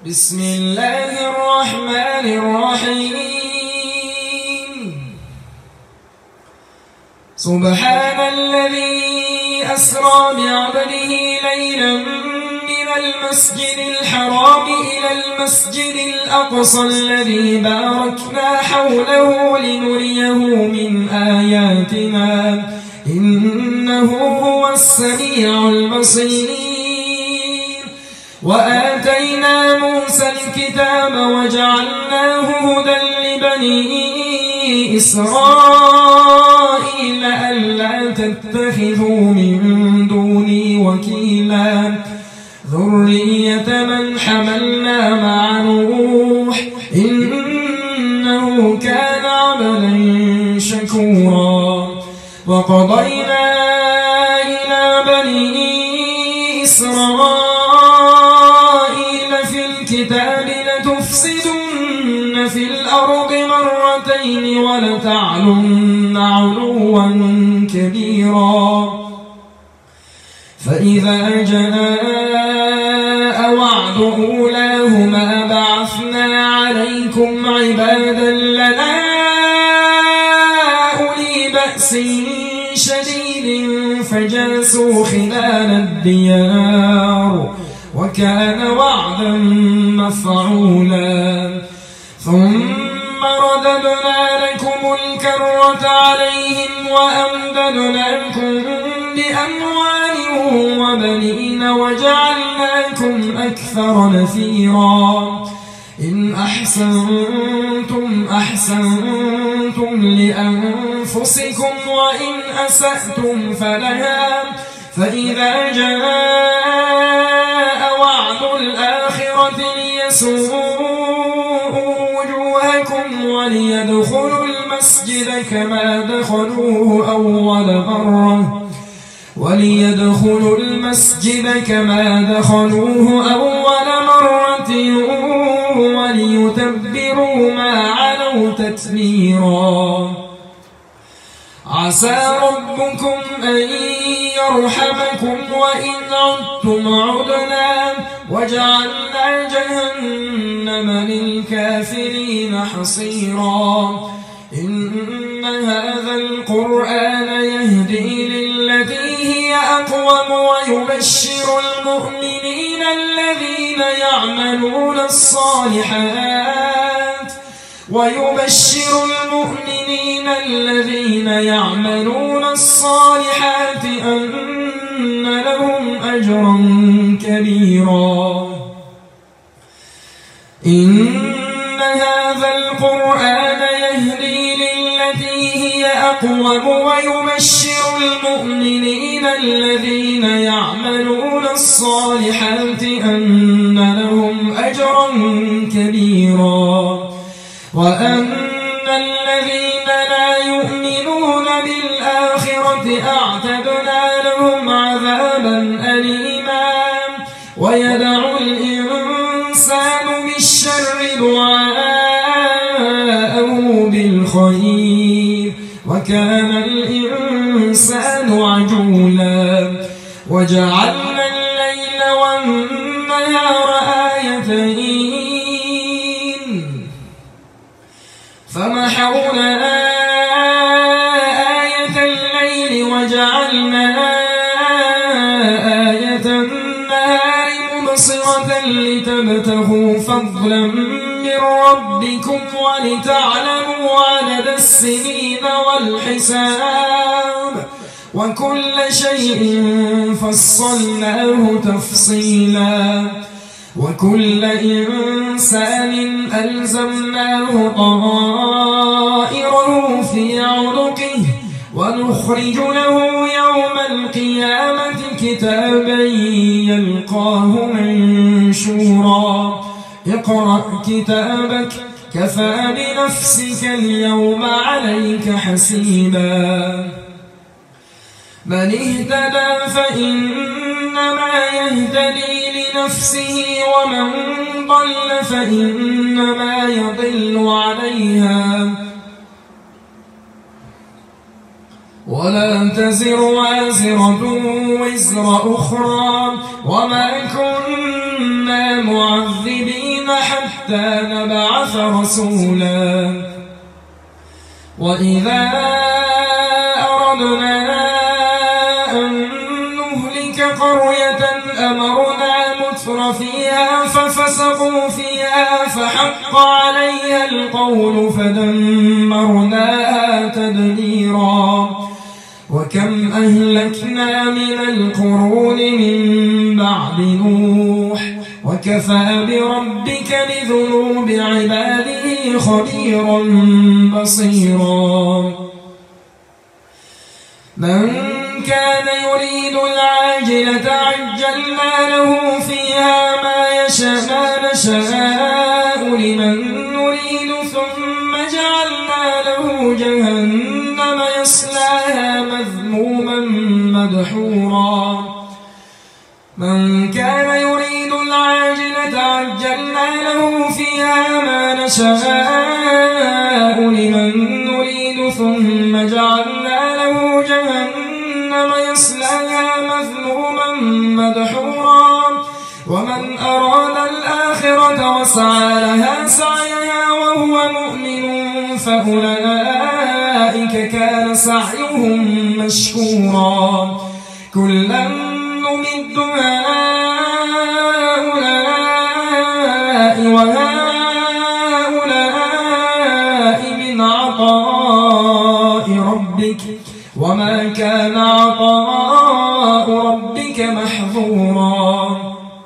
بسم الله الرحمن الرحيم. سبحان الذي أسرى بعبده ليلا من المسجد الحرام إلى المسجد الأقصى الذي باركنا حوله لنريه من آياتنا إنه هو السميع البصير. وآتينا موسى الكتاب وجعلناه هدى لبني إسرائيل ألا تتخذوا من دوني وكيلا ذرية من حملنا مع نوح إنه كان عبدا شكورا. وقضينا إلى بني إسرائيل في الكتاب لتفسدن في الأرض مرتين ولتعلن علوا كبيرا. فإذا جاء وعد أولاهما بعثنا عليكم عبادا لنا أولي بأس شديد فجاسوا خلال الديار وكان وعدا مفعولا. ثم رددنا لكم الكرة عليهم وأمددناكم بأموال وبنين وجعلناكم أكثر نفيرا. إن أحسنتم أحسنتم لأنفسكم وإن أسأتم فلها. فإذا جاء وعد الآخرة ليسوءوا وجوهكم وليدخلوا المسجد كما دخلوه أول مرة وليتبروا ما علوا تتبيرا. عسى ربكم أن يرحمكم وإن عدتم عدنا وجعلنا جهنم للكافرين حصيرا. إن هذا القرآن يهدي للتي هي أقوم ويبشر المؤمنين الذين يعملون الصالحات أن لهم أجرا كبيرا. إن هذا القرآن يهدي للتي هي أقوم ويبشر المؤمنين الذين يعملون الصالحات أن لهم أجرا كبيرا. وأن الذين لا يؤمنون بالآخرة أعتدنا لهم عذابا أليما. ويدعو الإنسان بالشر دعاءه بالخير وكان الإنسان عجولا. وجعلنا الليل والنهار آيتين فمحونا آية الليل وجعلنا آية النهار مبصرة لتبتغوا فضلا من ربكم ولتعلموا عدد السنين والحساب وكل شيء فصلناه تفصيلا. وكل إنسان ألزمناه طائره في عنقه ونخرج له يوم القيامة كتابا يلقاه منشورا. اقرأ كتابك كفى بنفسك اليوم عليك حسيبا. من اهتدى فإنما يهتدي لنفسه ومن ضل فإنما يضل عليها ولا تزر وازرة وزر أخرى وما كنا معذبين حتى نبعث رسولا وإذا أردنا أن نهلك قرية أمرنا متر فيها ففسقوا فيها فحق عليها القول فدمرناها تدميرا وكم أهلكنا من القرون من بعد نوح وكفى بربك بذنوب عباده خبيرا بصيرا من كان يريد العاجلة عجلنا له فيها ما نشاء لمن نريد ثم جعلنا له جهنم يصلاها مذموما مدحورا من كان يريد العاجلة عجلنا له فيها ما نشاء لمن نريد ثم جعلنا له جهنم يصلاها مذموما مدحورا ومن أراد الآخرة وسعى لها سعيها وهو مؤمن فأولئك كان سعيهم مشكورا كلا نمد هؤلاء وهؤلاء من عطاء ربك وما كان عطاء ربك محظورا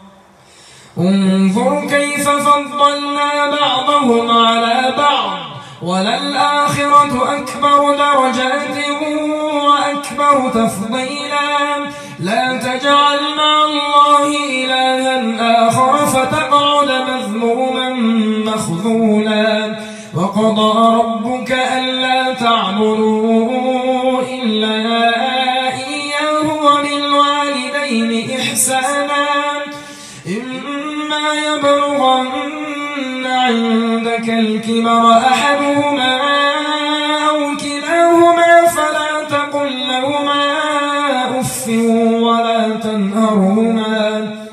انظر كيف فضلنا بعضهم على بعض وللآخرة أكبر درجات وأكبر تفضيلا لا تجعل مع الله إلها آخر فتقعد مذموما مخذولا وقضى ربك ألا تعبدوا إلا إياه وبالوالدين إحسانا إما يبلغن عندك الكبر أحدهما أو كلاهما فلا تقل لهما أف ولا تنهرهما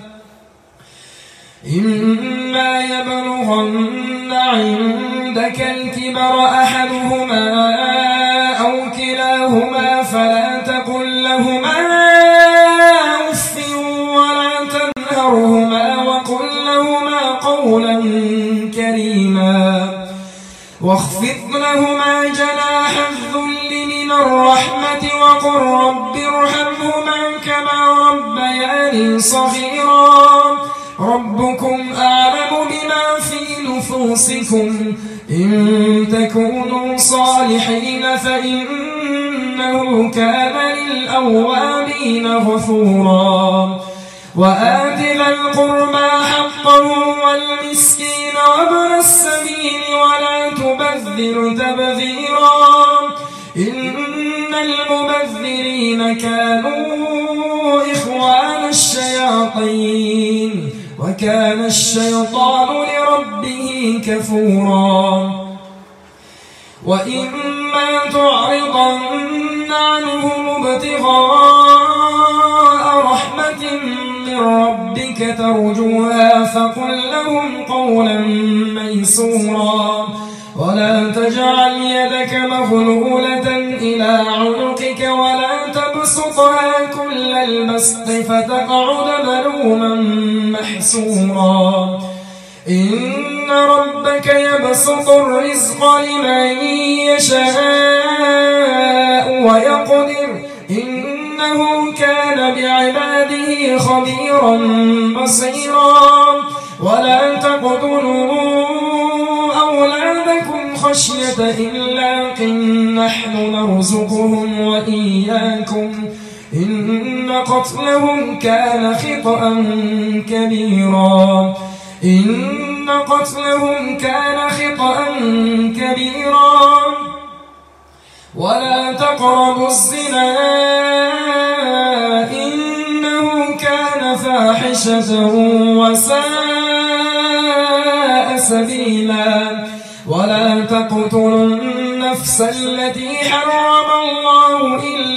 إما يبلغن عندك الكبر أحدهما أو كلاهما فلا تقل لهما أف ولا تنهرهما وقل لهما قولا كريما واخفض لهما جناح الذل من الرحمة وقل رب ارحمهما كما ربياني صغيرا ربكم أعلم بما في نفوسكم إن تكونوا صالحين فإنه كان للأوابين غفورا وآت ذا القربى حقه والمسكين وابن السبيل ولا تبذر تبذيرا إن المبذرين كانوا إخوان الشياطين وكان الشيطان لربه كفورا وإما تعرضن عنهم ابتغاء رحمة من ربك ترجوها فقل لهم قولا ميسورا ولا تجعل يدك مغلولة إلى عنقك ولا تبسطها كل البسط فتقعد ملوما محسورا إن ربك يبسط الرزق لمن يشاء ويقدر إنه كان بعباده خبيرا بصيرا ولا تقتلوا أولادكم خشية إملاق نحن نرزقهم وإياكم إن قتلهم كان خطأ كبيرا إن قتلهم كان خطأ كبيرا ولا تقربوا الزنا إنه كان فاحشة وساء سبيلا ولا تقتلوا النفس التي حرم الله إلا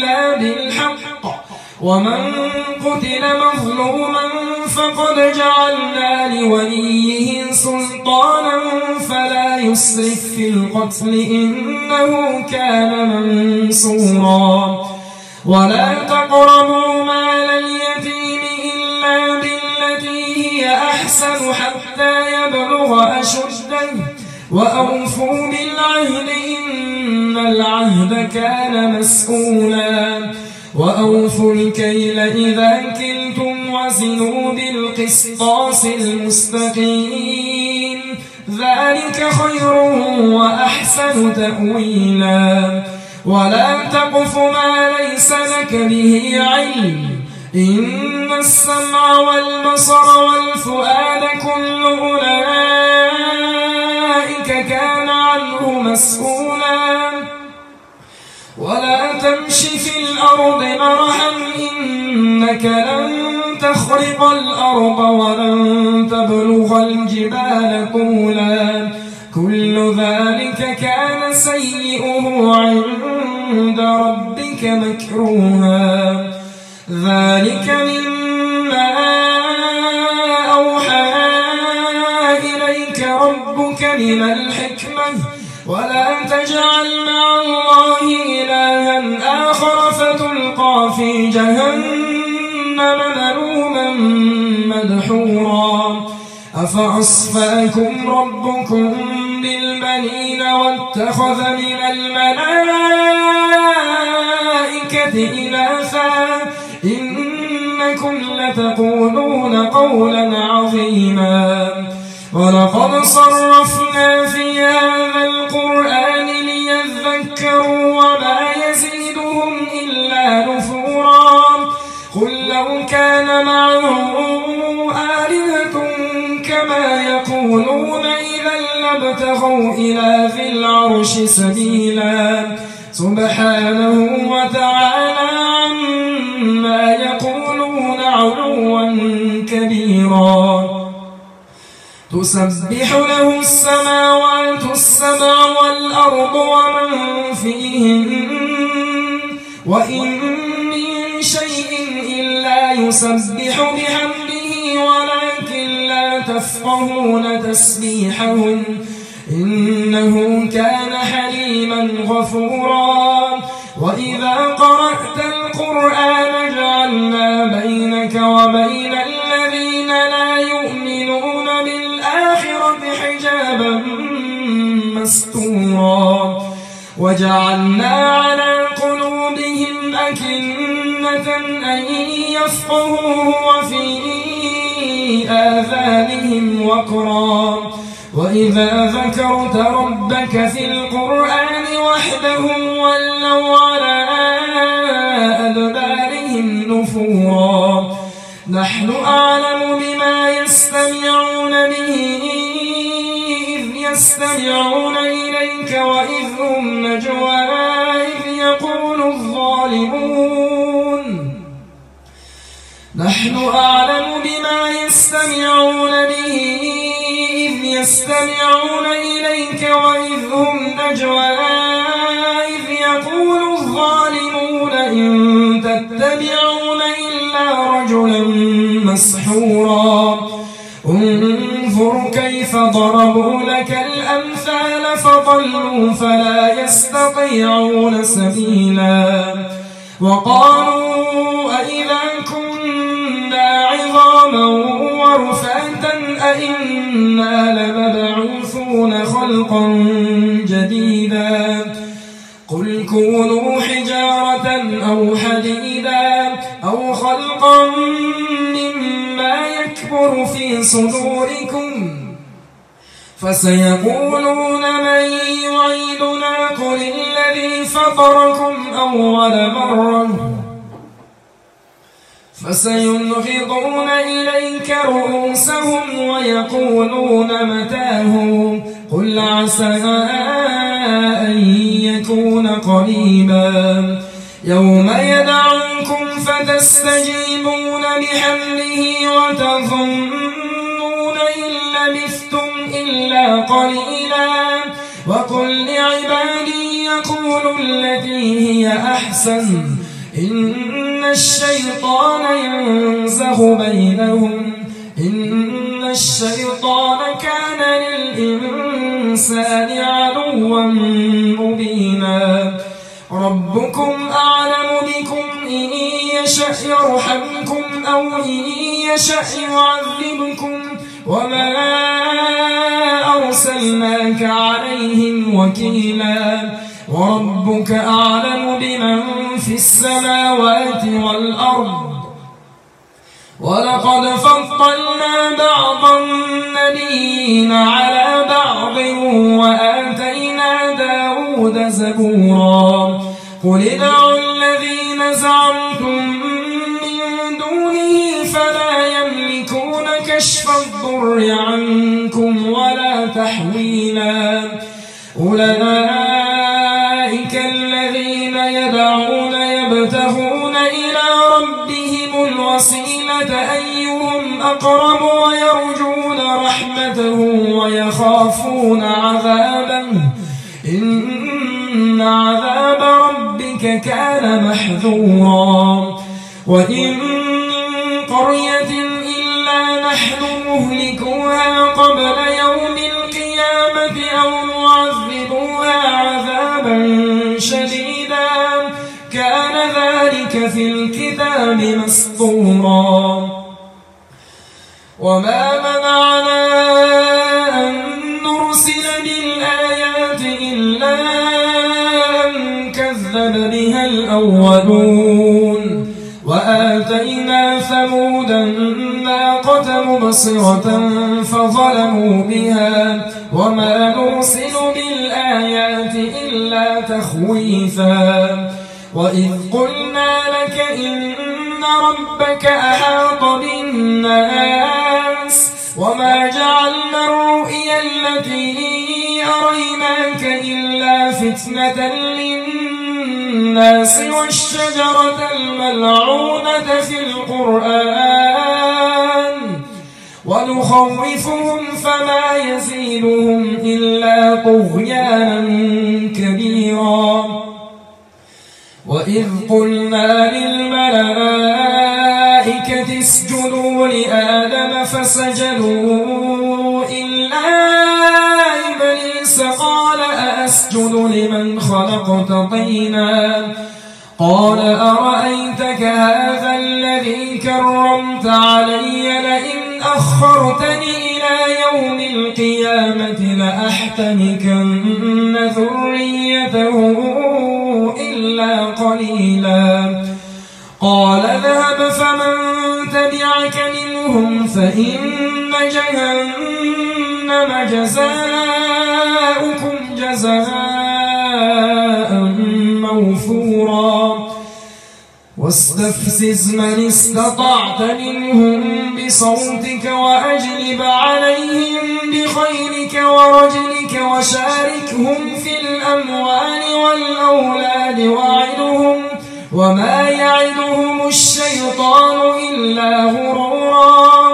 ومن قتل مظلوما فقد جعلنا لوليه سلطانا فلا يسرف في القتل إنه كان منصورا ولا تقربوا مال اليتيم إلا بالتي هي أحسن حتى يبلغ أشده وأوفوا بالعهد إن العهد كان مسؤولا وأوفوا الكيل إذا كلتم وزنوا بالقسطاس المستقيم ذلك خير وأحسن تأويلا ولا تقف ما ليس لك به علم إن السمع والبصر والفؤاد كل أولئك كان عنه مسؤولا ولا تمش في الأرض مرحا إنك لن تخرق الأرض ولن تبلغ الجبال طولا كل ذلك كان سيئه عند ربك مكروها ذلك مما أوحى إليك ربك من الحكمة ولا تجعل مع الله إلها آخر فتلقى في جهنم ملوما مدحورا أفأصفاكم ربكم بالبنين واتخذ من الملائكة إناثا إنكم لتقولون قولا عظيما ولقد صرفنا في هذا القرآن ليذكروا وما يزيدهم إلا نفورا قل لو كان معه آلهة كما يقولون إذا لابتغوا إلى ذي العرش سبيلا سبحانه وتعالى عما يقولون علوا كبيرا تسبح له السماوات السبع والأرض ومن فيهن وإن من شيء إلا يسبح بحمده ولكن لا تفقهون تسبيحهم إنه كان حليما غفورا وإذا قرأت القرآن جعلنا بينك وبين الذين لا يؤمنون بالآخرة حجابا مستورا وجعلنا على قلوبهم أكنة أن يفقهوه وفي آذانهم وقرا وإذا ذكرت ربك في القرآن وحده ولوا على أدبارهم نفورا نحن أعلم بما يستمعون به إذ يستمعون إليك وإذ هم نجوى إذ يقول الظالمون نحن أعلم بما يستمعون به إذ يستمعون إليك وإذ هم نجوى إذ يقول الظالمون إن تتبعون إلا رجلا مسحورا انظر كيف ضربوا لك الأمثال فضلوا فلا يستطيعون سبيلا وقالوا أئذا كنا عظاما ورفاتا أئنا لمبعوثون خلقا جديدا قل كونوا حجارة أو حديدا أو خلقا مما يكبر في صدوركم فسيقولون من يعيدنا قل الذي فطركم أول مرة فسينغضون إليك رؤوسهم ويقولون متاه قل عسى أن يكون قريبا يوم يدعوكم فتستجيبون بحمده وتظنون إن لبثتم إلا قليلا وقل لعبادي يقولوا التي هي أحسن إن الشيطان ينزغ بينهم إن الشيطان كان للإنسان عدوا مبينا ربكم أعلم بكم إن يشأ يرحمكم أو إن يشأ يعذبكم وما أرسلناك عليهم وكيلا وربك أعلم بمن في السماوات والأرض ولقد فضلنا بعض النبيين على بعض وآتينا داود زبورا قل ادعوا الذين زعمتم من دونه فلا يملكون كشف الضر عنكم ولا تحويلا أولئك الذين يدعون يبتغون إلى ربهم الوسيلة أيهم أقرب ويرجون رحمته ويخافون عذابه إن عذاب ربك كان محذورا وإن من قرية إلا نحن مهلكوها قبل يوم القيامة أو معذبوها عذابا شديدا كان ذلك في الكتاب مسطورا وما منعنا أن نرسل بالآيات إلا أن كذب بها الأولون وآتينا ثمود الناقة مبصرة فظلموا بها وما نرسل بالآيات إلا تخويفا وإذ قلنا لك إن ربك أحاط بالناس وما جعلنا الرؤيا التي أريناك إلا فتنة للناس والشجرة الملعونة في القرآن ونخوفهم فما يزيدهم إلا طغيانا كبيرا وإذ قلنا للملائكة اسجدوا لآدم فسجدوا إلا إبليس قال أأسجد لمن خلقت طينا قال أرأيتك هذا الذي كرمت علي لئن أخرتني إلى يوم القيامة لأحتنكن ذريته إلا قليلا قال ذهب فمن تبعك منهم فإن جهنم جزاؤكم جزاء موفورا واستفزز من استطعت منهم بصوتك وأجلب عليهم بخيلك ورجلك وشاركهم في الأموال والأولاد وعدهم وما يعدهم الشيطان إلا غرورا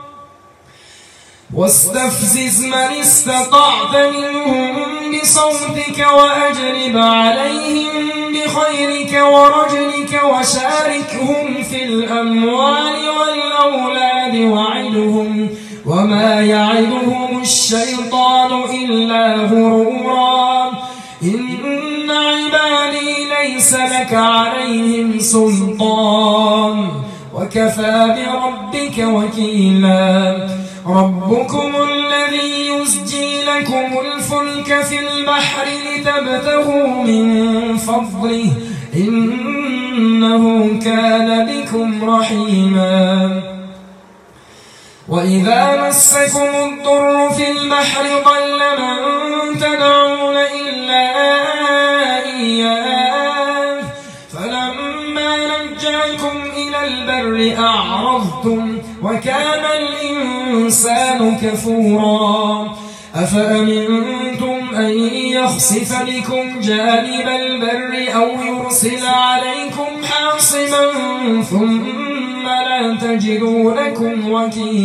واستفزز من استطعت منهم بصوتك وأجلب عليهم بخيلك ورجلك وشاركهم في الأموال والأولاد وعدهم وما يعدهم الشيطان إلا غرورا إن عبادي ليس لك عليهم سلطان وكفى بربك وكيلا ربكم الذي يزجي لكم الفلك في البحر لتبتغوا من فضله إنه كان بكم رحيما وإذا مسكم الضر في البحر ضل من تدعون إلا إياه فلما نجاكم إلى البر أعرضتم وكان الإنسان كفورا أفأمنتم أن يخسف بكم جانب البر أو يرسل عليكم حاصبا ثم لا تجدوا لكم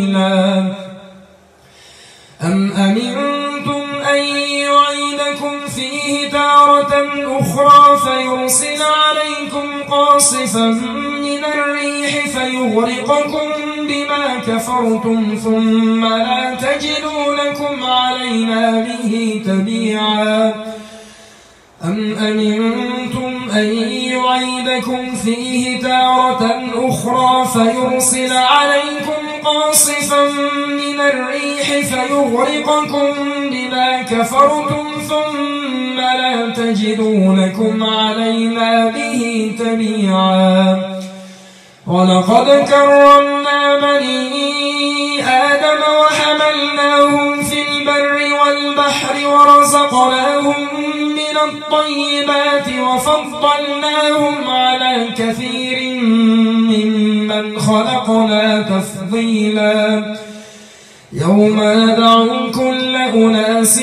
وكيلا أم أمنتم أن يعيدكم فيه تارة أخرى فيرسل عليكم قاصفا من الريح فيغرقكم بما كفرتم ثم لا تجدوا لكم علينا به تبيعا أم أمنتم أن يعيدكم فيه تارة أخرى فيرسل عليكم قاصفا من الريح فيغرقكم بما كفرتم ثم لا تجدوا لكم علينا به تبيعا ولقد كرمنا بني آدم وحملناهم في البر والبحر ورزقناهم من الطيبات وفضلناهم على كثير ممن خلقنا تفضيلا يوم ندعو كل أناس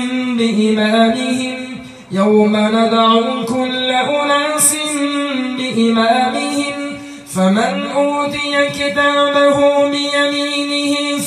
بإمامهم فمن أوتي كتابه بيمينه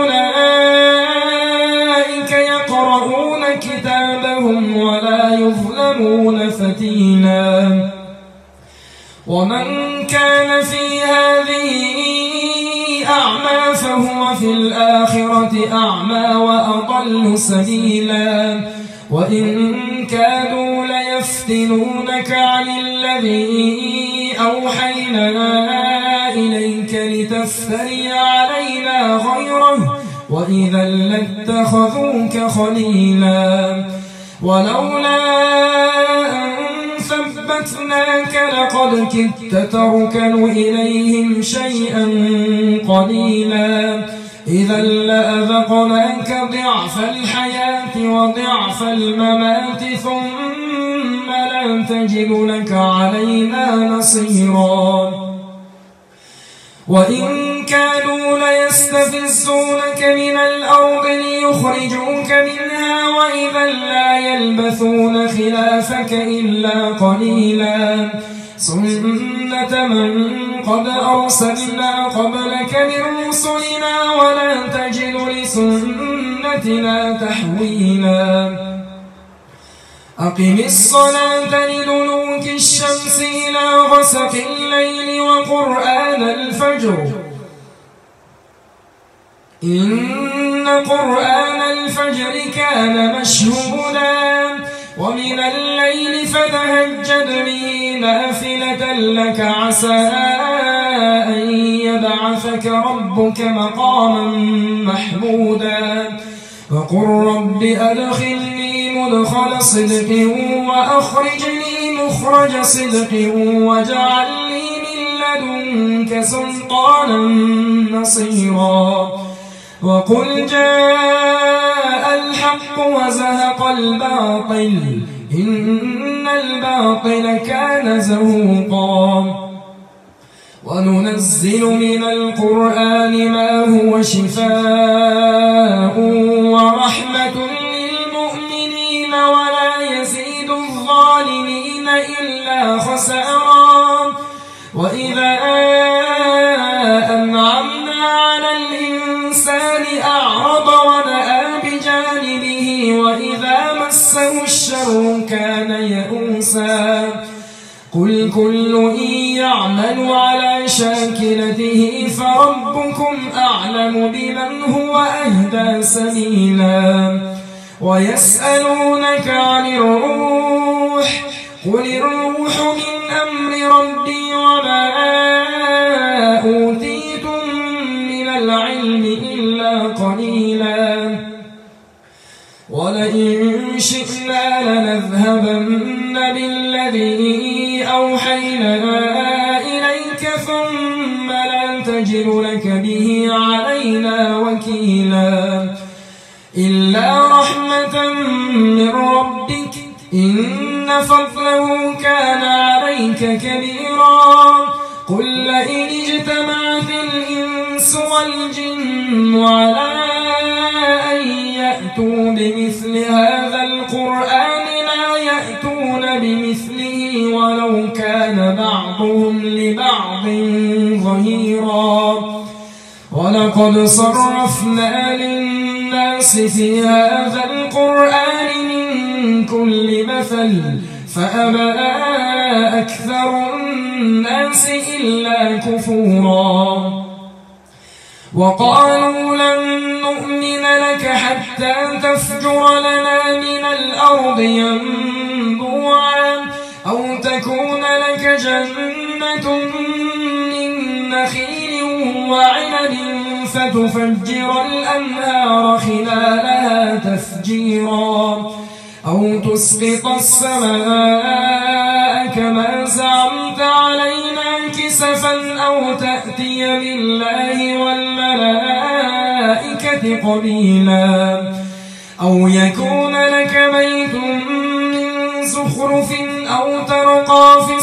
فأولئك يقرؤون كتابهم ولا يظلمون فتيلا ومن كان في هذه أعمى فهو في الآخرة أعمى وأضل سبيلا وإن كادوا ليفتنونك عن الذي أوحينا إليك لتفتري علينا غيره وإذا لاتخذوك خليلا ولولا أن ثبتناك لقد كدت تركن إليهم شيئا قليلا إذا لأذقناك ضعف الحياة وضعف الممات ثم لا تجد لك علينا نصيرا وإن كانوا ليستفزونك من الأرض ليخرجوك منها وإذا لا يلبثون خلافك إلا قليلا سنة من قد أرسلنا قبلك من رسلنا ولا تجد لسنتنا تحويلا أقم الصلاة لدلوك الشمس إلى غسق الليل وقرآن الفجر إن قرآن الفجر كان مشهودا ومن الليل فتهجد به نافلة لك عسى أن يبعثك ربك مقاما محمودا وقل رب أدخلني مدخل صدق وأخرجني مخرج صدق واجعل لي من لدنك سلطانا نصيرا وقل جاء الحق وزهق الباطل إن الباطل كان زهوقا وننزل من القرآن ما هو شفاء ورحمة للمؤمنين ولا يزيد الظالمين إلا خسارا وإذا أنعمنا على الإنسان أعرض ونأى بجانبه وإذا مسه الشر كان يئوسا قل كل يعمل على شاكلته فربكم أعلم بمن هو أهدى سبيلا ويسألونك عن الروح قل الروح من أمر ربي وما أوتيتم من العلم إلا قليلا ولئن شئنا لنذهبن بالذي أوحينا إليك ثم لا تجد لك به علينا وكيلا إلا رحمة من ربك إن فضله كان عليك كبيرا قل لئن اجتمعت الإنس والجن على أن يأتوا بمثل هذا القرآن لا يأتون بمثله ولو كان بعضهم لبعض ظهيرا ولقد صرفنا للناس في هذا القرآن من كل مثل فأبى أكثر الناس إلا كفورا وقالوا لن نؤمن لك حتى تفجر لنا من الأرض ينبوعا أو تكون لك جنة من نخيل وعنب فتفجر الأنهار خلالها تفجيرا أو تسقط السماء كما زعمت علينا كسفا أو تأتي بالله والملائكة قبيلا أو يكون لك بيت من زخرف أو ترقى في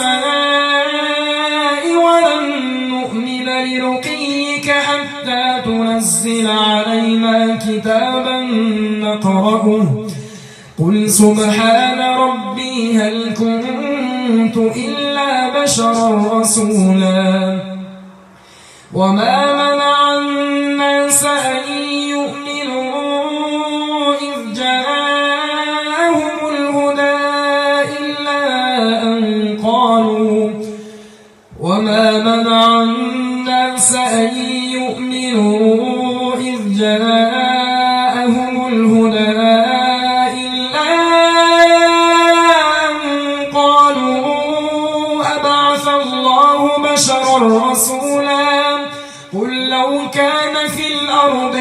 السماء ولن نؤمن لرقيك حتى تنزل علينا كتابا نقرأه قل سبحان ربي هل كنت إلا بشرا رسولا وما منع الناس أن يؤمنوا إذ جاءهم الهدى إلا أن قالوا وما منع الناس أن يؤمنوا إذ جاءهم الهدى رسولا قل لو كان في الأرض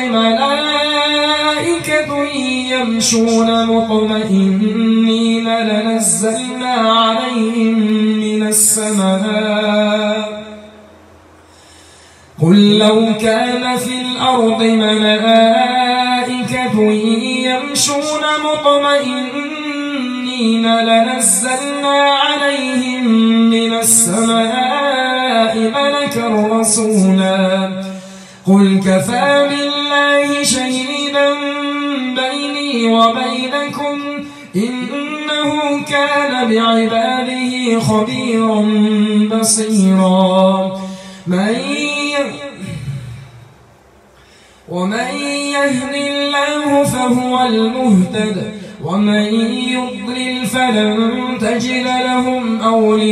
ملائكة يمشون مطمئنين لنزلنا عليهم من السماء قل لو كان في الأرض ملائكة يمشون مطمئنين لنزلنا عليهم من السماء ملكا رسولا قل كفى بالله شهيدا بيني وبينكم إنه كان بعباده خبيرا بصيرا ومن يهد الله فهو المهتد ومن يضلل فلن تجد لهم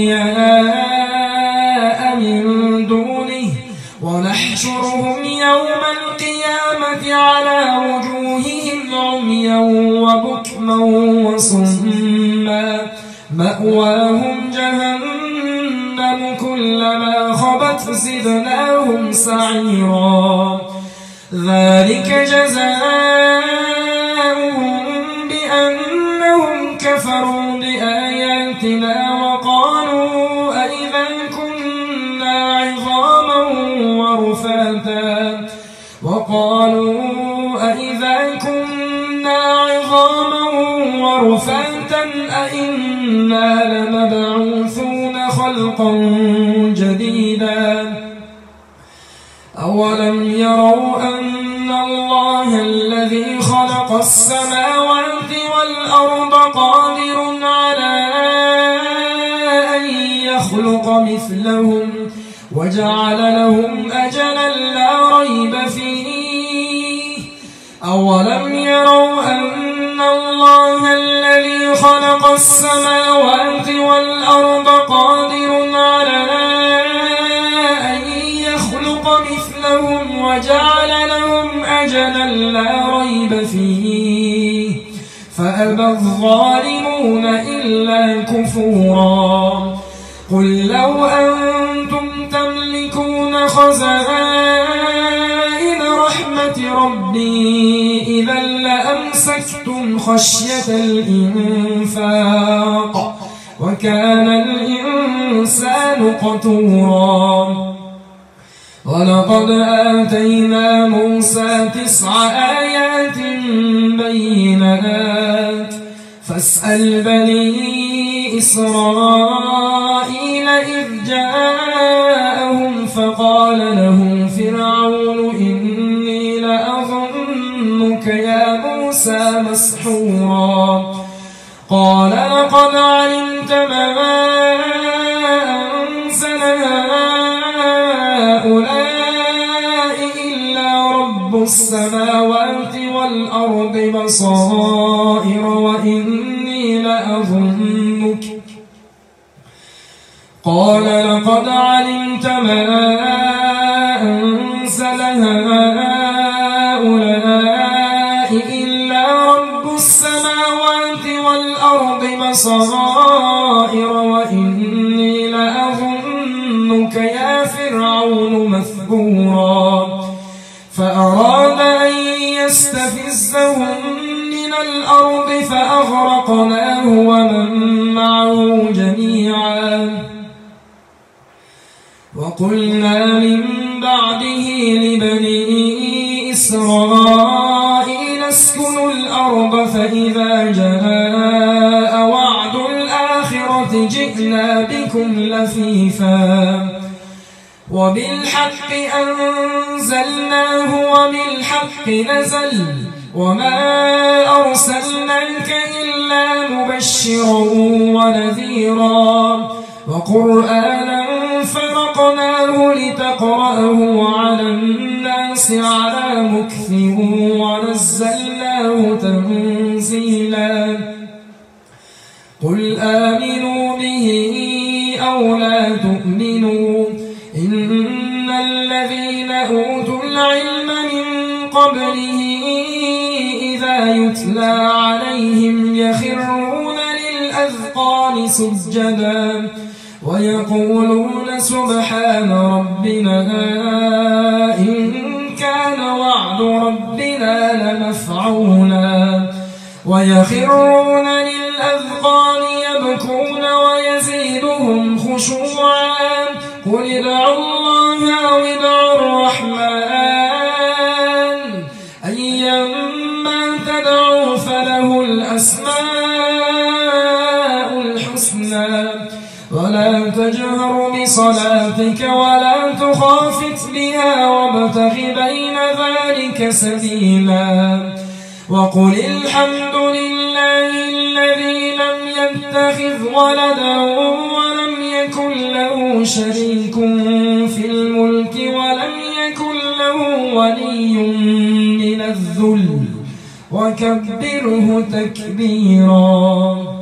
أولياء من دونه ونحشرهم يوم القيامة على وجوههم عميا وبكما وصما مأواهم جهنم كلما خبت زدناهم سعيرا ذلك جزاؤهم بأنهم كفروا بآياتنا وقالوا أئذا كنا عظاما ورفاتا أئنا لمبعوثون خلقا جديدا أولم يروا أن الله الذي خلق السماوات والأرض قادر على أن يخلق مثلهم وجعل لهم أجلا لا ريب فيه أولم يروا أن الله الذي خلق السماوات والأرض قادر على أن يخلق مثلهم وجعل لهم أجلا لا ريب فيه فأبى الظالمون إلا كفورا قل لو أنتم تملكون خزائن رحمة ربي إذا لأمسكتم خشية الإنفاق وكان الإنسان قتورا ولقد آتينا موسى 9 آيات بينات فاسأل بني إسرائيل إذ جاءهم فقال له فرعون إني لأظنك يا موسى مسحورا قال لقد علمت ما أنزل هؤلاء رب السماوات والأرض بصائر وإني لأظنك. قال لقد علمت ما أنزل هؤلاء إلا رب السماوات والأرض بصائر وإني لأظنك يا فرعون مثبورا. فأراد أن يستفزهم من الأرض فأغرقناه ومن معه جميعا. وقلنا من بعده لبني إسرائيل اسكنوا الأرض فإذا جاء وعد الآخرة جئنا بكم لفيفا. وبالحق أنزلناه وبالحق نزل وما أرسلناك إلا مبشرا ونذيرا. وقرآنا فرقناه لتقرأه على الناس على مكث ونزلناه تنزيلا. قل آمنوا به أو لا تؤمنوا إن الذين أوتوا العلم من قبله إذا يتلى عليهم يخرون للأذقان سجدا ويقولون سبحان ربنا إن كان وعد ربنا لمفعولا. ويخرون للأذقان يبكون ويزيدهم خشوعا. قل ادعوا الله أو ادعوا الرحمن أيما تدعوا فله الأسماء الحسنى. ولا تجهر بصلاتك ولا تخافت بها وابتغ بين ذلك سبيلا. وقل الحمد لله الذي لم يتخذ ولدا ولم يكن له شريك في الملك ولم يكن له ولي من الذل وكبره تكبيرا.